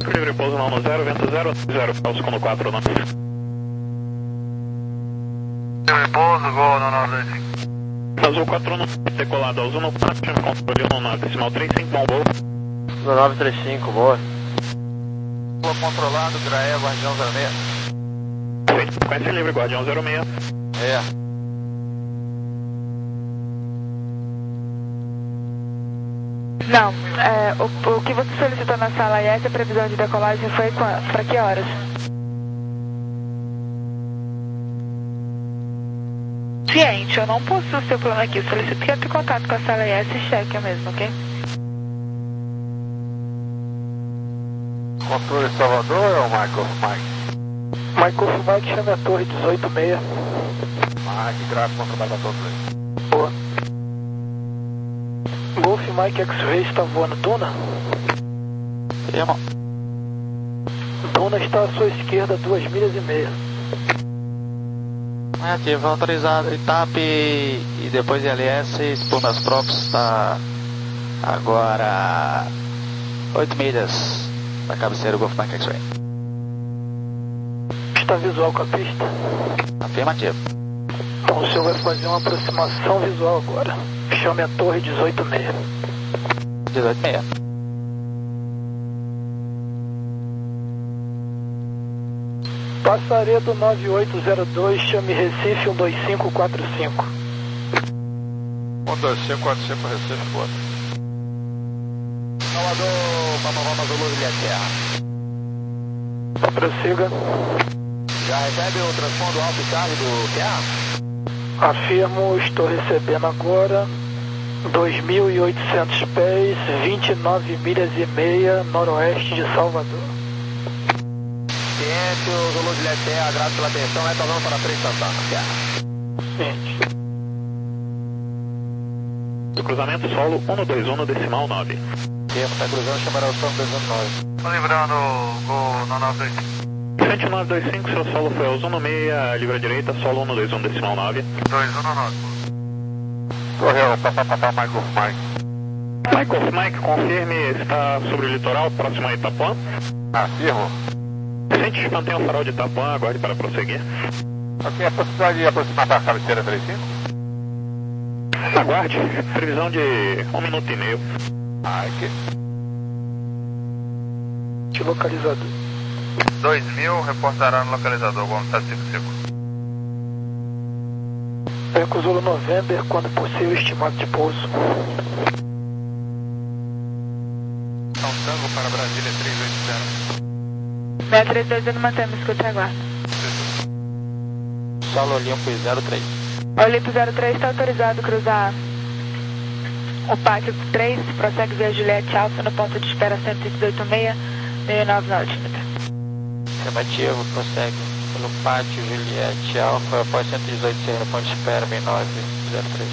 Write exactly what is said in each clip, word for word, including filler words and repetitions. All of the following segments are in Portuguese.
Livre pouso não no zero, vento zero, zero, falso no quatro, não. Livre pouso, gol no nove dois cinco. Azul quatro no decolado, azul no quatro, controle um na decimal três cinco, bom voo. No nove três cinco, boa. Voo controlado, Graé, Guardião zero seis. Feito, frequência livre, Guardião zero seis. É. Não, é, o, o que você solicitou na sala I S, a previsão de decolagem foi para que horas? Ciente, eu não possuo o seu plano aqui, solicito que entre em contato com a sala I S e cheque mesmo, ok? Controle Salvador ou Michael Mike? Michael Mike, chame a torre dezoito seis. Mike, grave contra a todos aí. Boa. Golf Mike X-Ray está voando Duna? Irmão. Duna está à sua esquerda, duas milhas e meia. Ativo, autorizado, I T A P e depois L S, por nas próprias, está agora oito milhas da cabeceira do Golf Mike X-Ray. Está visual com a pista? Afirmativo. Então o senhor vai fazer uma aproximação visual agora. Chame a torre dezoito seis. dezoito seis. Passaredo nove oito zero dois, chame Recife um dois cinco quatro cinco. um dois cinco quatro cinco, Recife, boa. Salvador, Papa Zulu, Ilha Prossiga. Já recebe o transpondo alto e carro do Q A? Afirmo, estou recebendo agora dois mil e oitocentos pés, vinte e nove milhas e meia, noroeste de Salvador. Ciente, o Zulu de Ilha agradeço pela atenção, retornando para frente Santana, Q A. Ciente. Do cruzamento solo um no dois um no decimal nove. Termo, está cruzando, chamará o som dois um nove. Estou livrando o gol no nove dois cinco. Frente nove dois cinco, seu solo foi ao um no meia, livre à direita, solo um no dois um decimal nove. dois um no nove. Correu, papá, papá, Michael Mike. Michael Mike, confirme, está sobre o litoral, próximo a Itapuã. Afirmo. Sente, mantenha o farol de Itapuã, aguarde para prosseguir. Ok, a possibilidade de aproximar para a cabeceira três cinco? Aguarde, previsão de um minuto e meio. Mike. De localizador. dois mil, reportará no localizador, vamos sete cinco cinco. Eco Zulu November, quando possível, estimado de pouso. São Tango para Brasília três oito zero. seis três dois zero, mantemos escuta e aguarda. Solo Olimpo zero três. Olimpo zero três está autorizado a cruzar o pátio três, prossegue via Juliette Alfa no ponto de espera cento e dezoito seis, mil e nove na altímetro. Afirmativo, prossegue pelo pátio Juliette Alfa, após cento e dezoito seis no ponto de espera, mil e nove zero três.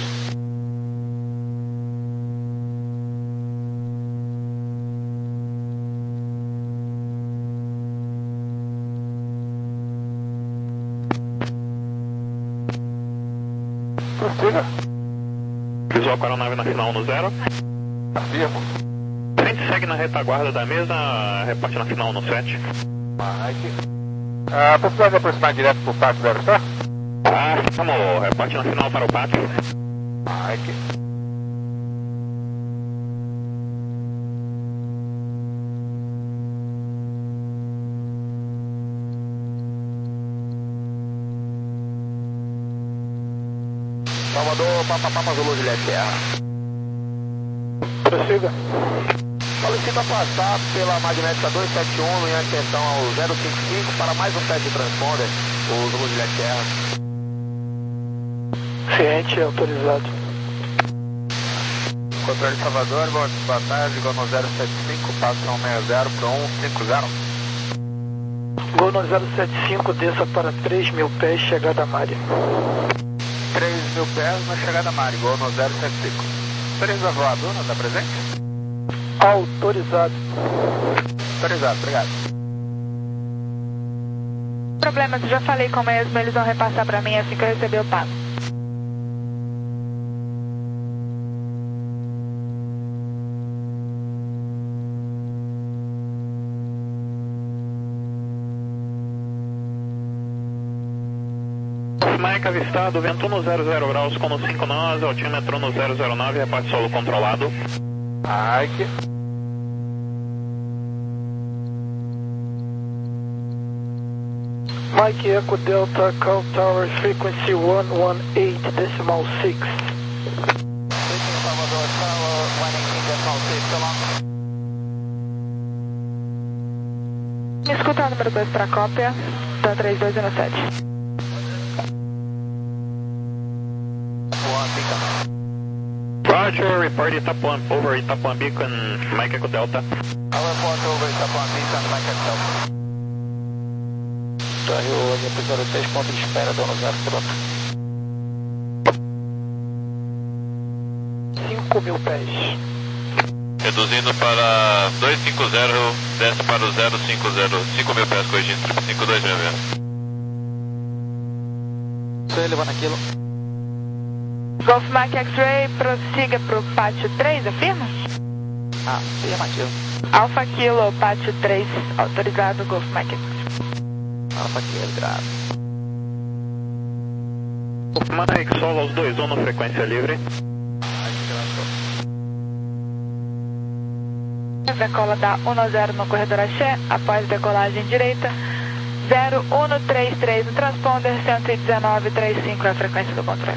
Prossiga. Visual com a aeronave na final no zero. Afirmo. Frente segue na retaguarda da mesa, reparte na final no sete. Mike. A possibilidade de aproximar direto para o pátio deve estar? Ah, vamos, reparte na final para o pátio. Mike. Salvador, Papa Papa Zulu de Ilha. Prossiga. Solicita passar pela magnética duzentos e setenta e um em atenção ao zero cinco cinco para mais um teste de transponder, o Zulu de Ilha Terra. Ciente, autorizado. Controle de Salvador, boa tarde, igual no zero sete cinco, passa um seis zero para um cinco zero. Gol no zero sete cinco, desça para três mil pés, chegada a Mari. três mil pés na chegada a Mari, igual no zero sete cinco. Autoriza voador, não está presente? Autorizado. Autorizado, obrigado. Problemas, eu já falei com mesmo, eles vão repassar para mim assim que eu receber o pago. Mike avistado, vento no zero zero graus com no cinco nós, altímetro no zero zero nove, reparte solo controlado. Mike. Mike Echo Delta, Call Tower, frequency one one eight decimal six. Salvador Tower, one eighteen decimal six, so long. Me escuta o número dois para cópia, da três dois zero sete. Roger, report Itapuã, over Itapuã Beacon, Mike Echo Delta. I'll report over Itapuã Beacon, Mike Echo Delta. Torre Olha para zero três, ponto de espera, dono zero, pronto. cinco mil pés. Reduzindo para dois cinco zero, desce para o zero cinco zero, cinco mil pés, corrigindo, cinco dois seis seis. Estou elevando aquilo. Golf Mike X-Ray, prossiga para o pátio três, afirma? Ah, afirmativo. Alfa Kilo, pátio três, autorizado, Golf Mike X-Ray. Alfa Kilo, grave. Mike, solo aos dois um no frequência livre. Decola da um zero no corredor Axé, após decolagem direita, zero um três três no transponder, cento e dezenove vírgula trinta e cinco é a frequência do controle.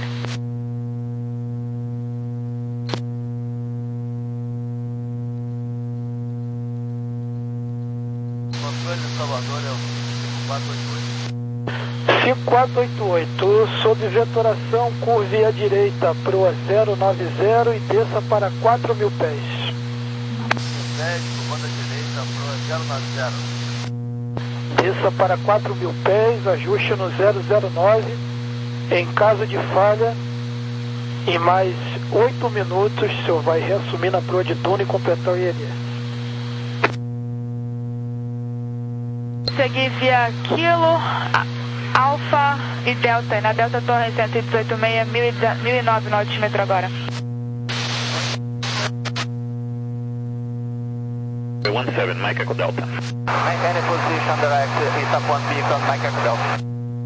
Controle de Salvador é o cinco quatro oito oito. cinco quatro oito oito, sob vetoração, curve à direita para o zero nove zero e desça para quatro mil pés. Comando à direita, pro zero nove zero. Desça para quatro mil pés, ajuste no zero zero nove. Em caso de falha, em mais oito minutos, o senhor vai reassumir na proa de Duna e completar o I L S. Seguir via Kilo, Alfa e Delta. E na Delta Torre cento e dezoito vírgula seis, mil e nove no altímetro agora. one seven, Mike Echo Delta. Maintain position direct Itapuã Beacon, Mike Echo Delta.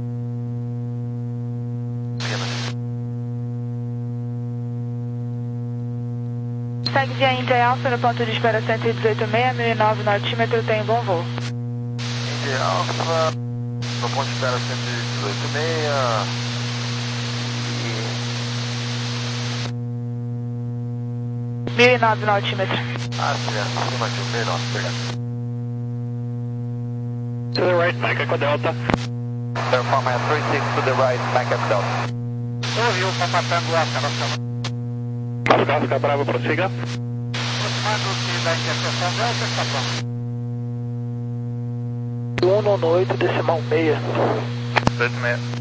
Segue via Inter Alpha no ponto de espera cento e dezoito vírgula seis, mil e nove no altímetro, tem bom voo. Inter Alpha, no ponto de espera cento e dezoito vírgula seis. mil e nove no altímetro. Ah, certo, acima de um melhor, obrigado. To the right, Mike Echo Delta. Perform at three six to the right, Mike Echo Delta. Ouviu, compactando a caração. Oscar, Oscar Bravo, prossiga. Aproximando-se da interseção Delta, está pronto. um nove oito decimal seis. oito seis.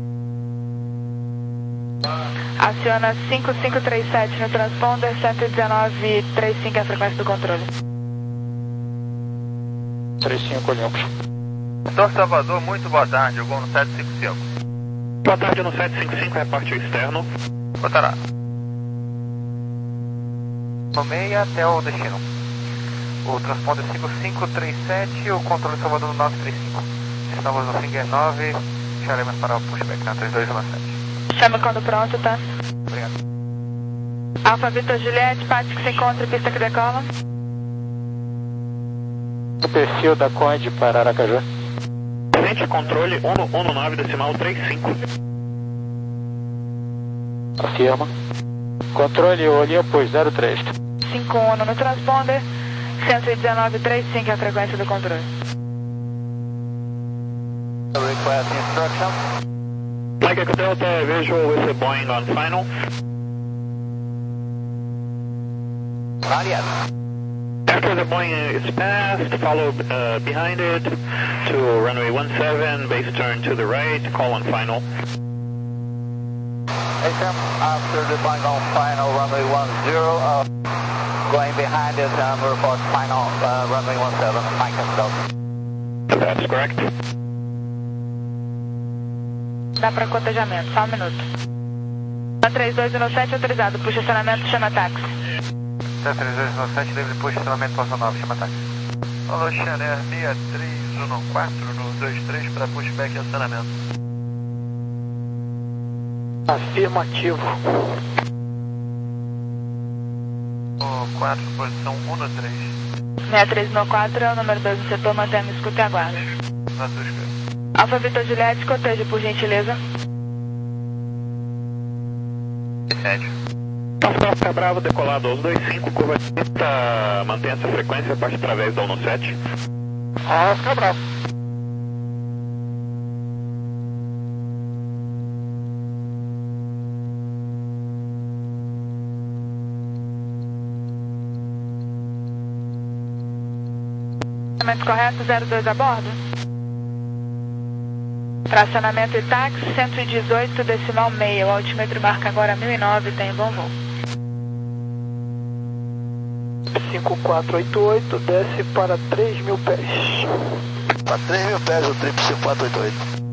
Aciona cinco cinco três sete no transponder, cento e dezenove vírgula trinta e cinco é a frequência do controle. três cinco limpos. Doutor Salvador, muito boa tarde, eu vou no sete cinco cinco. Boa tarde no sete cinco cinco, reparte o externo. Botará. No meio até o destino. O transponder cinco cinco três sete e o controle Salvador no nove três cinco. Estamos no Finger nove, charemos para o pushback na três dois um sete. Chama quando pronto, tá? Obrigado. Alfa Vitor Juliette, pátio que se encontra, pista que decola. O perfil da Conde para Aracaju. Presente controle um nove decimal trinta e cinco. Afirma. Controle Olympus zero três. cinco um no transponder, cento e dezenove vírgula trinta e cinco é a frequência do controle. Request instructions. Mike Echo Delta, visual with the Boeing on final. Not yet. After the Boeing is passed, follow uh, behind it to runway one seven, base turn to the right, call on final. H M, after the Boeing on final, runway one zero, uh, going behind it and report final, uh, runway one seven, Mike Echo Delta. That's correct. Dá para cotejamento, só um minuto. A três dois um sete autorizado, puxa acionamento, chama táxi. três dois um sete, livre puxa acionamento, Poça nove, chama táxi. Alô, Xaner, seis três um quatro no dois três para pushback e acionamento. Afirmativo. quatro, posição um no três. seis três nove quatro é o número dois no setor, mantendo escuta e aguarda. Na sua espera. Alfa Vitor Juliette, escoteja, por gentileza. sete. Oscar Bravo, decolado aos dois cinco, curva direita, mantenha essa frequência, parte através da um no sete. Oscar Bravo. Tracionamento correto, zero dois a bordo. Tracionamento e táxi, cento e dezoito decimal meio. O altímetro marca agora mil e nove, tem bom voo. cinco quatro oito oito, desce para três mil pés. Para três mil pés, o trip cinco quatro oito oito.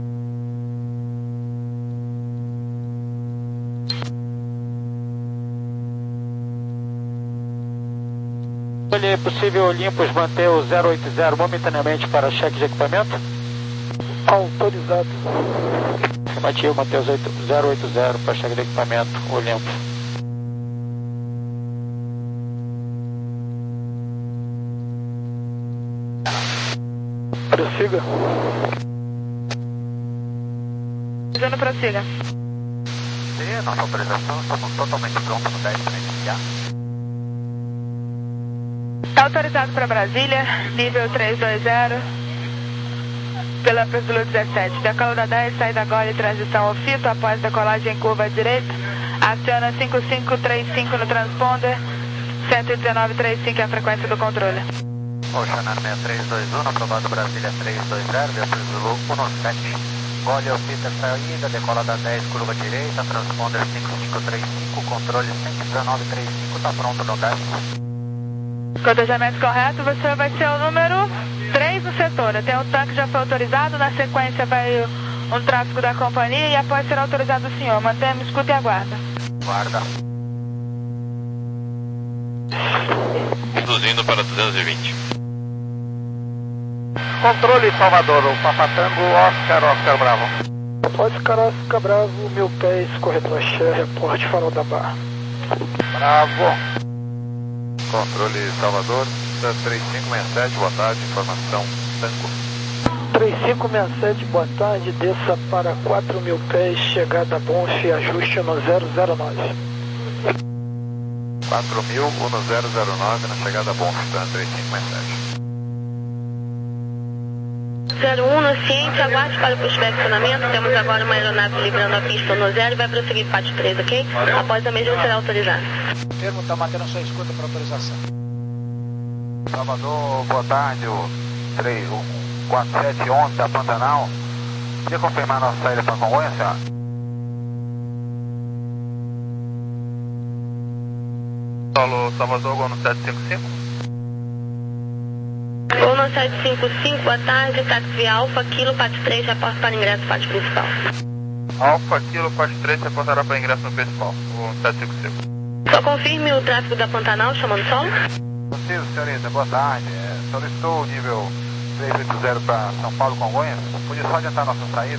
É possível Olympus manter o zero oito zero momentaneamente para cheque de equipamento? Autorizado. Afirmativo, manter o zero oito zero para cheque de equipamento, Olympus. Prossiga. Dizendo prossiga. E nossa autorização, estamos totalmente prontos no dez para iniciar. Está autorizado para Brasília, nível trezentos e vinte, pela Zulu dezessete. Decola da dez, saída agora e transição ao fito, após decolagem em curva à direita. Aciona cinco cinco três cinco no transponder, cento e dezenove trinta e cinco é a frequência do controle. Oceanar seis três dois um, aprovado Brasília trezentos e vinte, Beatriz Zulu um no sete. Gole ao fito, saída, decola da dez, curva direita, transponder cinco cinco três cinco, controle cento e dezenove trinta e cinco, está pronto no dez. Cotejamento correto, você vai ser o número três no setor. Tem um tanque já foi autorizado, na sequência vai um tráfego da companhia e após ser autorizado o senhor. Mantenha, escuta e aguarda. Guarda. Reduzindo para duzentos e vinte. Controle Salvador, o Papatango, Oscar, Oscar Bravo. Oscar, Oscar Bravo, mil pés, corredor Xé, reporte Farol da Barra. Bravo. Controle Salvador, três cinco seis sete, boa tarde, informação Tango. três cinco seis sete, boa tarde, desça para quatro mil pés, chegada Bonf, ajuste no zero zero nove. quatro mil, no zero zero nove, na chegada Bonf, três cinco seis sete. zero um no ciente, aguarde para o inspecionamento. Temos agora uma aeronave livrando a pista no zero e vai prosseguir Pátio três, ok? Após a mesma será autorizada. O termo está mantendo sua escuta para autorização. Salvador, boa tarde, o três quatro sete onze da Pantanal. Podia confirmar nossa saída para Congonhas, senhora? Solo Salvador, Gol no sete cinco cinco. Gol no sete cinco cinco, boa tarde, táxi Alfa, Kilo, Pátio três, reporte para ingresso, Pátio principal. Alfa, Kilo, Pátio três, reportará para ingresso no principal, o sete cinco cinco. Só confirme o tráfego da Pantanal, chamando solo. Possível, senhorita, boa tarde. É, solicitou o nível trezentos e oitenta para São Paulo, Congonhas. Podia só adiantar nossa saída?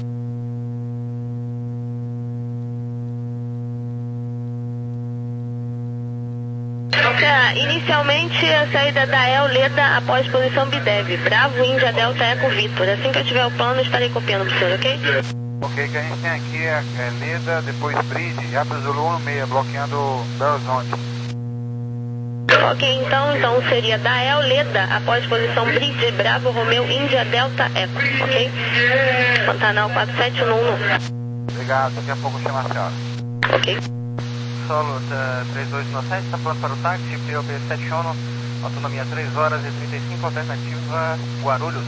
É, inicialmente a saída da El Leda após posição Bidev. Bravo, Índia, Delta, Eco, Vitor. Assim que eu tiver o plano, estarei copiando para o senhor, ok? Ok, que a gente tem aqui é, é Leda, depois Bridge e Apple Zulu um seis, bloqueando Belo Horizonte. Ok, então, então seria da El Leda após posição Bridge, Bravo, Romeu, Índia, Delta, Eco, ok? Pantanal quatro sete um um. Obrigado, daqui a pouco eu chamo a senhora. Ok. Solo três dois nove sete, está pronto para o táxi, P O B sete Ono, autonomia três horas e trinta e cinco, alternativa Guarulhos.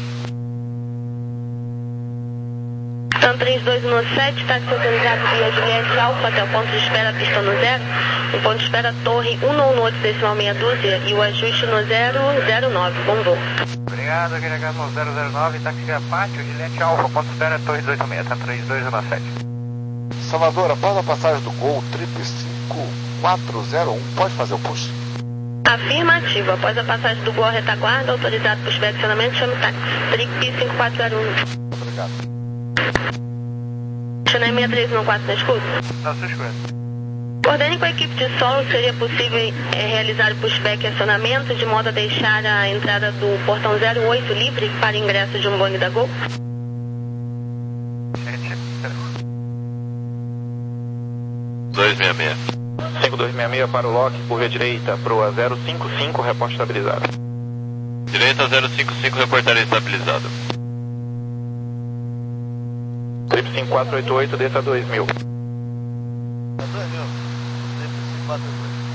Então três dois nove sete, táxi autorizado via Juliette Alfa até o ponto de espera, pista no zero. O ponto de espera Torre cento e dezoito decimal meia dúzia e o ajuste no zero zero nove. Bom voo. Obrigado, aquele H no zero zero nove, táxi Pátio, Juliette Alfa, ponto de espera Torre duzentos e oitenta e seis, tá três dois nove sete. Salvador, após a passagem do Gol, trip cinco quatro zero um, pode fazer o push? Afirmativo. Após a passagem do Gol à retaguarda, autorizado para o inspecionamento, chame o táxi. Trip cinco quatro zero um. Obrigado. Chanel seis três um quatro na escuta? Não, sou escuta. Coordene com a equipe de solo, seria possível é, realizar o pushback e acionamento de modo a deixar a entrada do portão zero oito livre para ingresso de um Boeing da Gol? dois seis seis. cinco dois seis seis para o lock, por via direita, proa zero cinco cinco, reporte estabilizado. Direita zero cinco cinco, reportaria estabilizado. Trip cinco quatro oito oito, desça dois mil. dois mil. cinco quatro oito oito.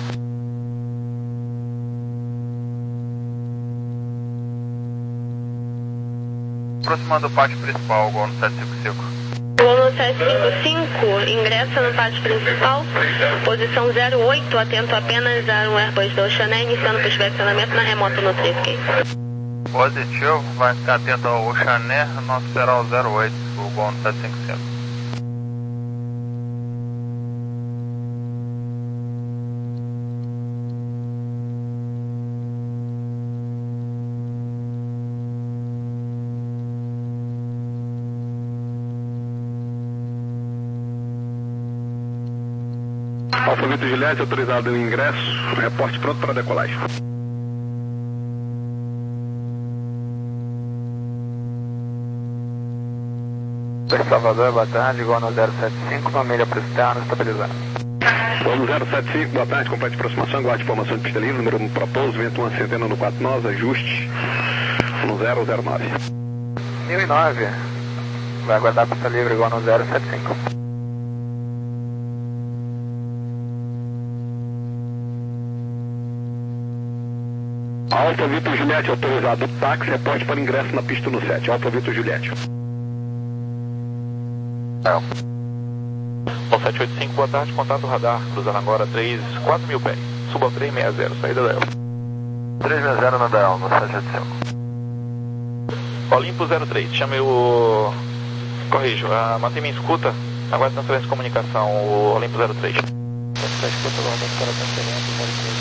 Aproximando o pátio principal, Gol no sete cinco cinco. Gol no sete cinco cinco, ingressa no pátio principal, posição zero oito, atento apenas a um Airbus do Chanel, iniciando o pushback e acionamento na remota no três K. Positivo, vai ficar atento ao Chanel, nosso será o zero oito, o Gol no sete cinco cinco. Alfa Vitor Juliette, autorizado o ingresso, reporte pronto para decolagem. Salvador, boa tarde, Gol no zero sete cinco, família para externo, estabilizado. Gol no zero sete cinco, boa tarde, complete aproximação, guarde informação de pista livre, número um propouso, vento uma centena no quatro nove, ajuste no zero zero nove. mil e nove, vai aguardar pista livre, Gol no zero sete cinco. Alfa Vitor Juliette, autorizado o táxi, reporte para ingresso na pista no sete. Alfa Vitor Juliette. Não. Bom, sete oito cinco, boa tarde, contato radar, cruzando agora três, quatro mil pés. Suba ao três seis zero, saída da El. três seis zero na Del, no sete oito cinco. Olimpo zero três, chame o... Corrijo, a... mantenha-me em escuta, aguarde transferência de comunicação, o Olimpo zero três. Escuta, aguardando para transferência, zero três.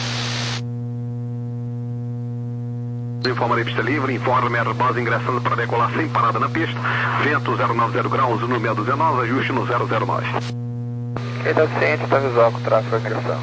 Informa a pista livre, informe Airbus ingressando para decolar sem parada na pista, vento zero nove zero graus, número seiscentos e dezenove, ajuste no zero zero nove. Quem está ciente está visual com o tráfego de ingressão.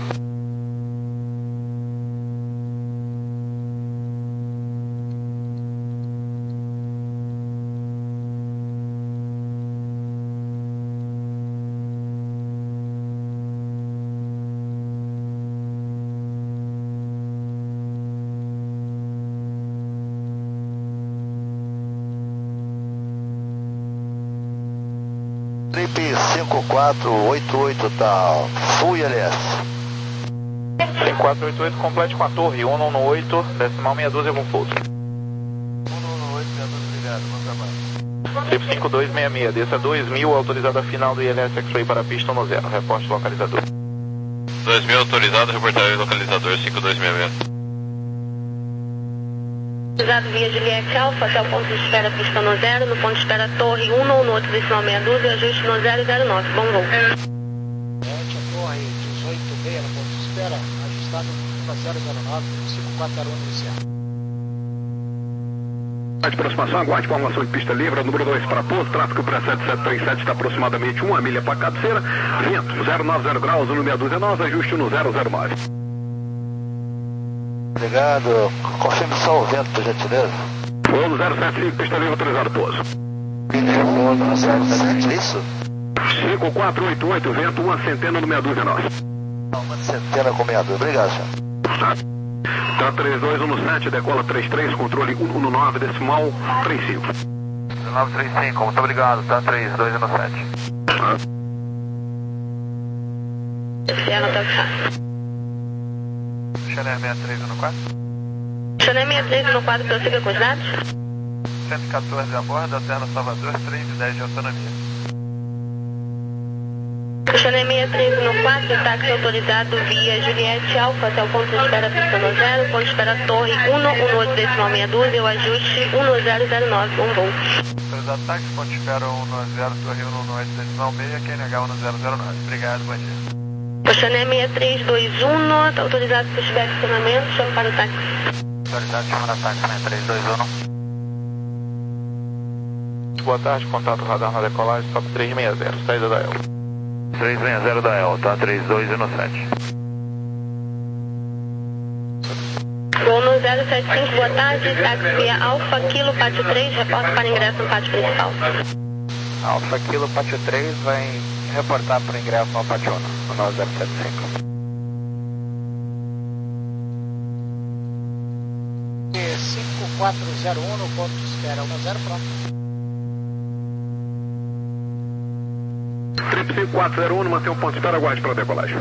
Trip cinco quatro oito oito, tal. Full I L S. cinco quatro oito oito, complete com a torre, cento e dezenove, decimal meia dúzia com pouso. cento e dezenove, meia dúzia, obrigado, bom trabalho. Trip cinco dois seis seis, desça dois mil, autorizada final do I L S X-Ray para a pista no zero, reporte localizador. dois mil autorizado, reportaria localizador cinco dois seis seis. Autorizado via Juliette Alfa até o ponto de espera pista no zero, no ponto de espera torre cento e dezenove, decimal meia dúzia, ajuste no zero zero nove, bom voo. Norte, a torre dezoito seis, no ponto de espera, ajustado para zero zero nove, cinco quatro zero um inicial. De aproximação, aguarde informação de pista livre, número dois para pouso, tráfego para sete sete três sete está aproximadamente uma milha para cabeceira, vento zero nove zero graus, número seiscentos e dezenove, ajuste no zero zero nove. Obrigado. Confirme só o vento, por gentileza. Voo zero sete cinco, pista livre, autorizado pouso. zero sete cinco, isso? cinco quatro oito oito, vento uma centena no seiscentos e dezenove. Uma centena com meia dúzia, obrigado, senhor. Tá três dois um sete, decola três três, controle cento e dezenove, decimal três cinco. nove três cinco, muito obrigado, tá três dois um sete. Oficial, tá fácil. Chanel seis três um quatro. Chanel seis três um quatro, prossiga com os dados. cento e quatorze a bordo, alterna Salvador, três e dez de autonomia. Chanel seis três um quatro, táxi autorizado via Juliette Alfa até o ponto de espera pista no zero, ponto de espera torre cento e dezenove, decimal meia dúzia, o ajuste um zero zero nove, bom voo. Autorizado táxi, ponto de espera cento e dez, torre cento e dezenove, decimal meia, Q N H um zero zero nove. Obrigado, bom dia. Chanel seis três dois um, está autorizado para estiver acionamento, chama para o táxi. Autorizado, chama para o táxi, né? três dois um. boa tarde, contato radar na decolagem, stop três seis zero, saída da E L. três seis zero da E L, tá? três dois um sete. Gol no zero sete cinco, boa tarde, táxi via Alfa Kilo Pátio três, reporta para ingresso no pátio principal. Alfa Kilo Pátio três vai reportar para ingresso no pátio um, no zero sete cinco. cinco quatro zero um no ponto de espera, um zero pronto. Trip cinco quatro zero um, mantém um ponto de espera, aguarde para a decolagem.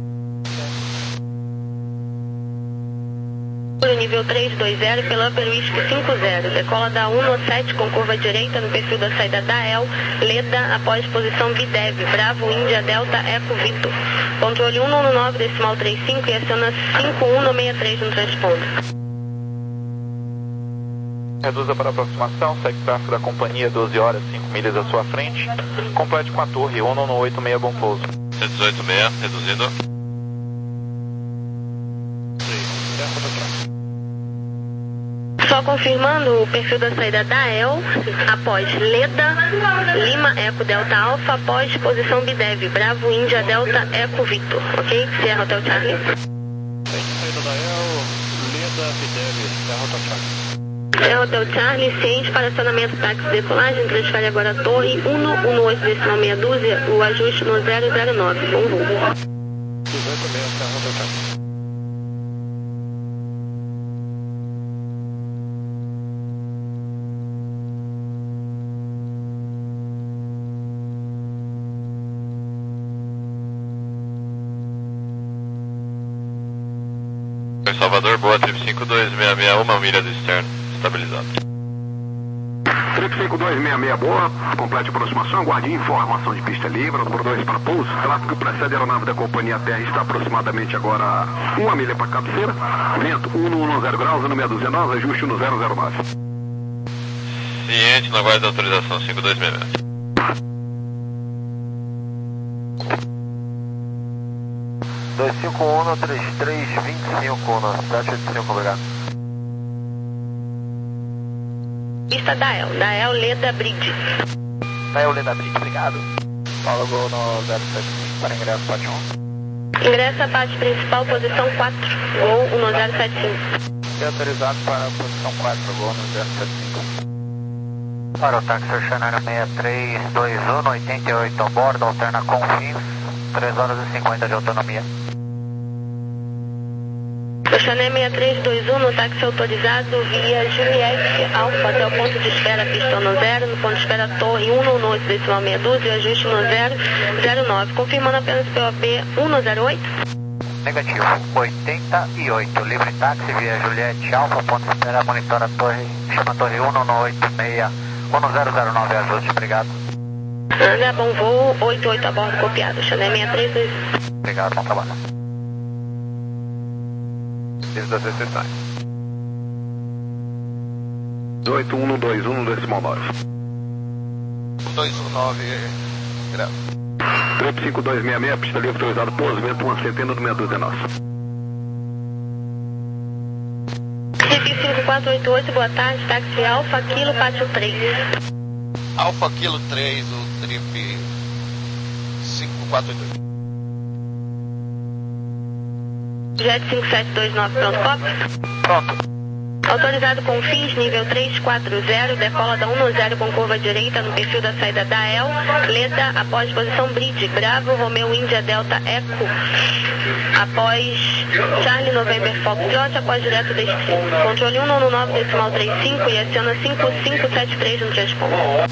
Nível três dois zero pela Upper Whisky cinco zero, decola da um no sete com curva direita no perfil da saída da E L, Leda após posição B D E V, Bravo Índia Delta Eco Victor. Controle um um nove decimal trinta e cinco e aciona cinco um no sessenta e três no transponder. Reduza para aproximação, segue tráfego da companhia doze horas, cinco milhas à sua frente. Complete com a torre um um oito seis, bom pouso. cento e dezoito seis, reduzindo. Só confirmando o perfil da saída da E L, após Leda, Lima Eco Delta Alfa, após posição B D E V, Bravo Índia Delta Eco Victor, ok? Sierra Hotel Charlie. Saída da E L, Leda, B D E V, Sierra Hotel Charlie. Sierra Hotel Charlie, ciente para acionamento táxi decolagem, transfere agora a torre um um oito decimal meia dúzia, o ajuste no zero zero nove, bom voo. dezoito seis, Sierra Hotel Charlie. Salvador, boa, trip cinco dois seis seis, uma milha do externo, estabilizado. Trip cinco dois seis seis, boa, complete aproximação, aguarde informação de pista livre, número dois para pouso, tráfego que precede a aeronave da companhia Terra está aproximadamente agora uma milha para a cabeceira, vento um um zero graus, no seis um nove, ajuste no zero zero nove. Ciente, na guarda da autorização cinco dois seis seis. dois cinco um, três três dois cinco, no sete oito cinco, obrigado. Pista da E L, da E L Leda Bridge. Da E L Leda Bridge, obrigado. Paulo Gol no zero sete cinco para ingresso, pátio um. Ingressa a parte principal, posição quatro, Gol no zero sete cinco. E autorizado para a posição quatro, Gol no zero sete cinco. Para o táxi Oceanário seis três dois um, oitenta e oito a bordo, alterna com fins, três horas e cinquenta de autonomia. Oceané seis três dois um, no táxi autorizado via Juliette Alfa até o ponto de espera, pista no zero, no ponto de espera torre um no oito decimal meia dúzia, ajuste no zero zero nove, confirmando apenas P O B um no zero oito. Negativo, oitenta e oito, livre táxi via Juliette Alfa, ponto de espera, monitora a torre, chama a torre um no oito seis, um no zero zero nove, ajuste, obrigado. Anda, bom voo, oito oito a bordo copiado, Oceané seis três dois um. Obrigado, bom trabalho. dezoito um dois um decimal nove. dois um nove, grave. Trip cinco dois seis seis, pista livre autorizado, pouso, vento uma centena do meia dúzia nossa. Trip cinco quatro oito oito, boa tarde, táxi Alfa Kilo Pátio três. Alfa Kilo três, o trip cinco quatro oito oito. Jet cinco sete dois nove, pronto, copy? Pronto. Autorizado com fins, nível três quatro zero, decola da um no zero com curva direita no perfil da saída da E L, Leda após posição Bridge, Bravo, Romeo Índia Delta Eco, após Charlie November Foxtrot, após direto destino. Controle um um nove decimal trinta e cinco e aciona cinco cinco sete três no transponder.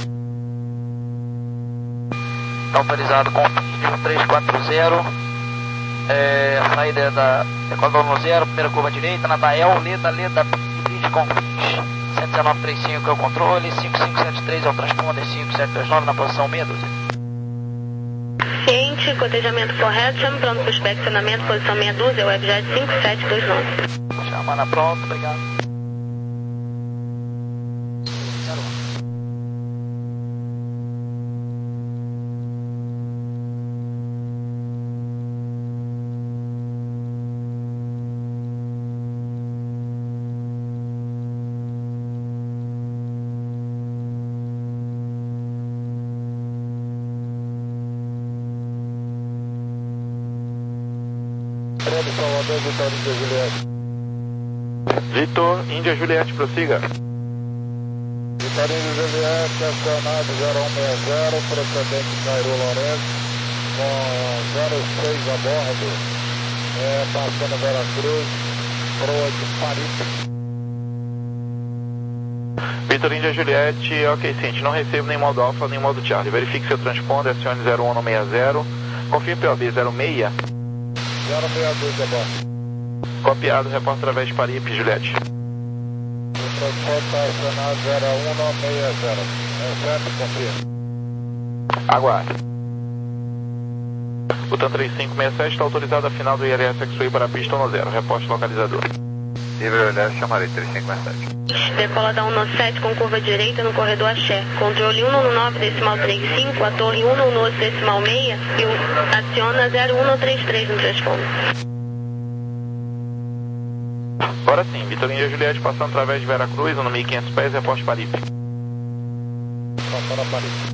Autorizado com fins, três quatro zero. É, a saída da decola no zero, primeira curva direita, na da E L, Leda, Leda, Bridge com fins, sete um nove três cinco é o controle, cinco cinco sete três é o transponder, cinco sete dois nove na posição meia dúzia. Ciente, cotejamento correto, chama pronto para o inspeccionamento, posição meia dúzia, Webjet cinco sete dois nove. Chama na pronto, obrigado. Fred Salvador, Vitor Índia Juliette. Vitor Índia Juliette, prossiga. Vitor Índia Juliette, acionado zero um seis zero, procedente Cairo Lourenço, com zero seis a bordo, é, passando Veracruz, proa de Paripe. Vitor Índia Juliette, ok, sim, não recebo nem modo Alfa nem modo Charlie. Verifique seu transponder, acione zero um seis zero. Confirme P O B zero seis. zero seis dois a bordo. Copiado, reporta através de Paripe, Juliette. O transporte está acionado zero um seis zero. É certo, confirma. Aguarde. O TAM três cinco seis sete está autorizado a final do I R S X-Ray para a pista um zero. Reporte localizador. Nível leste, chamarei três cinco seis sete. Decola da um sete com curva direita no corredor Axé. Controle cento e nove decimal trinta e cinco, a torre cento e onze decimal seis e o aciona zero um três três no transponder. Agora sim, Vitor Índia Juliette passando através de Veracruz, no mil e quinhentos pés, reporte Paripe. Passando a Paripe.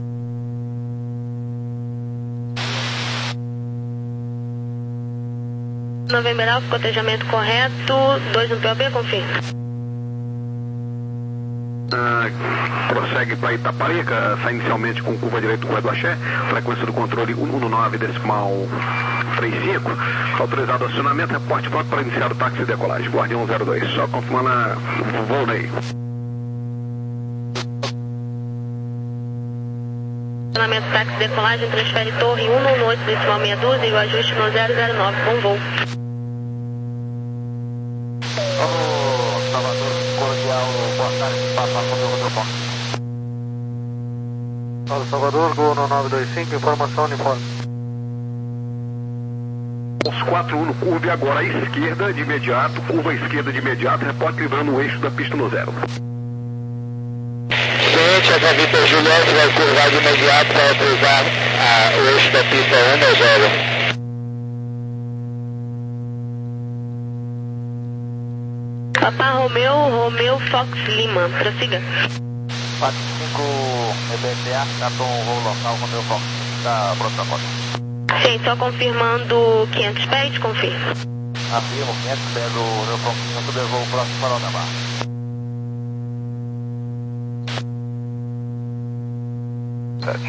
November Alfa, cotejamento correto, dois no P O B, confirma. Uh, prossegue para Itaparica, sai inicialmente com curva direita do corredor Axé, frequência do controle cento e nove decimal trinta e cinco, autorizado o acionamento, reporte pronto para iniciar o táxi de decolagem, Guardião zero dois, só confirmando a Volney. Acionamento táxi de decolagem, transfere torre cento e oito decimal meia dúzia e o ajuste no zero zero nove, bom voo. Alô, Salvador, Gol no nove dois cinco, informação uniforme. Os quatro um no curva e agora à esquerda de imediato, curva à esquerda de imediato, reporte livrando o eixo da pista no zero. Gente, essa Vitor Juliette vai curvar de imediato para autorizar ah, o eixo da pista um zero. Papá Romeu, Romeu Fox Lima, prossiga. quatro cinco E B T A, catou um voo local com o meu Fox, está pronto para conta. Sim, só confirmando quinhentos pés, confirma. Afirmo, quinhentos pés do meu Fox, eu voo próximo para o Navarro. sete.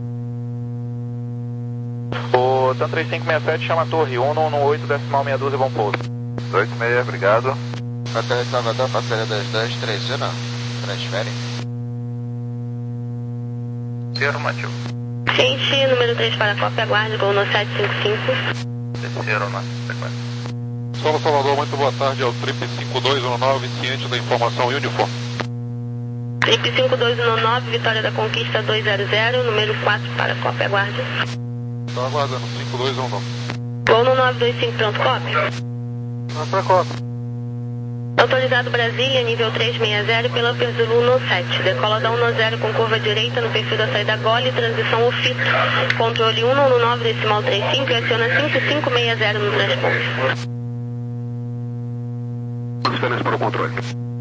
O TAM três cinco seis sete chama a torre, cento e oito decimal meia dúzia, bom pouso. oito seis, obrigado. Bateria de Salvador, parceria das dez, três zero, transfere. Afirmativo. Gente, número três para a cópia, aguarde, Gol no sete cinco cinco. Desceram na sequência. Solo Salvador, muito boa tarde, é o Trip cinco dois um nove, ciente da informação uniforme. Trip cinco dois um nove, Vitória da Conquista dois zero zero, número quatro para a cópia, aguarde. Estou aguardando, cinco dois um nove. Gol no nove dois cinco, pronto, cópia. Vamos para a cópia. Autorizado Brasília, nível três seis zero, pela Perzulu cento e sete. Decola da um zero com curva direita no perfil da saída Gole, transição Ofito. Controle cento e nove decimal trinta e cinco e aciona cinco cinco seis zero no transponder. Transferência para o controle.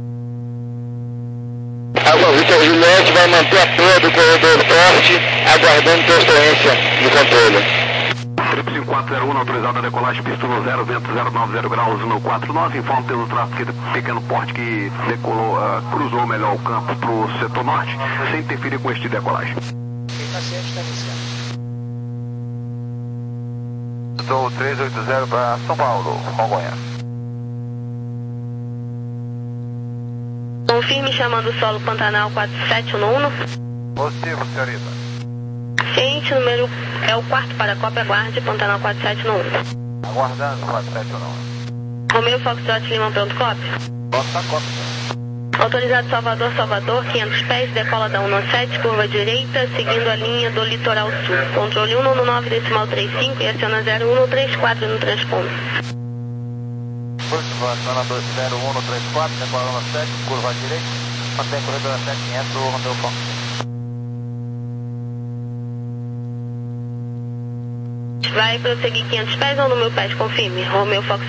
Água Vitor Juliette vai manter a torre do corredor forte, aguardando transferência do controle. Trip cinco quatro zero um, autorizado a decolagem, pista no zero, vento zero nove zero graus no quatro nove, informa pelo tráfego pequeno porte que decolou, uh, cruzou melhor o campo para o setor norte, sem interferir com este de decolagem. Quem está ciente está iniciando. Estou três oito zero para São Paulo, Congonhas. Confirme chamando o solo Pantanal quatro sete um um. Positivo, senhorita. Ciente, número é o quarto para a cópia, aguarde, Pantanal quatro sete um um. Aguardando, quatro sete um um. Romeu Foxtrot Lima, pronto, cópia. Posso dar cópia. Autorizado Salvador, Salvador, quinhentos pés, decola da um sete, curva direita, seguindo a linha do litoral sul. Controle cento e nove decimal trinta e cinco e aciona zero um três quatro no transponder. Positivo, aciona dois zero um três quatro, decola um sete, curva direita, mantém corredor sete quinhentos, Romeu Fox. Vai prosseguir quinhentos pés ou no meu pés, confirme. Romeu Fox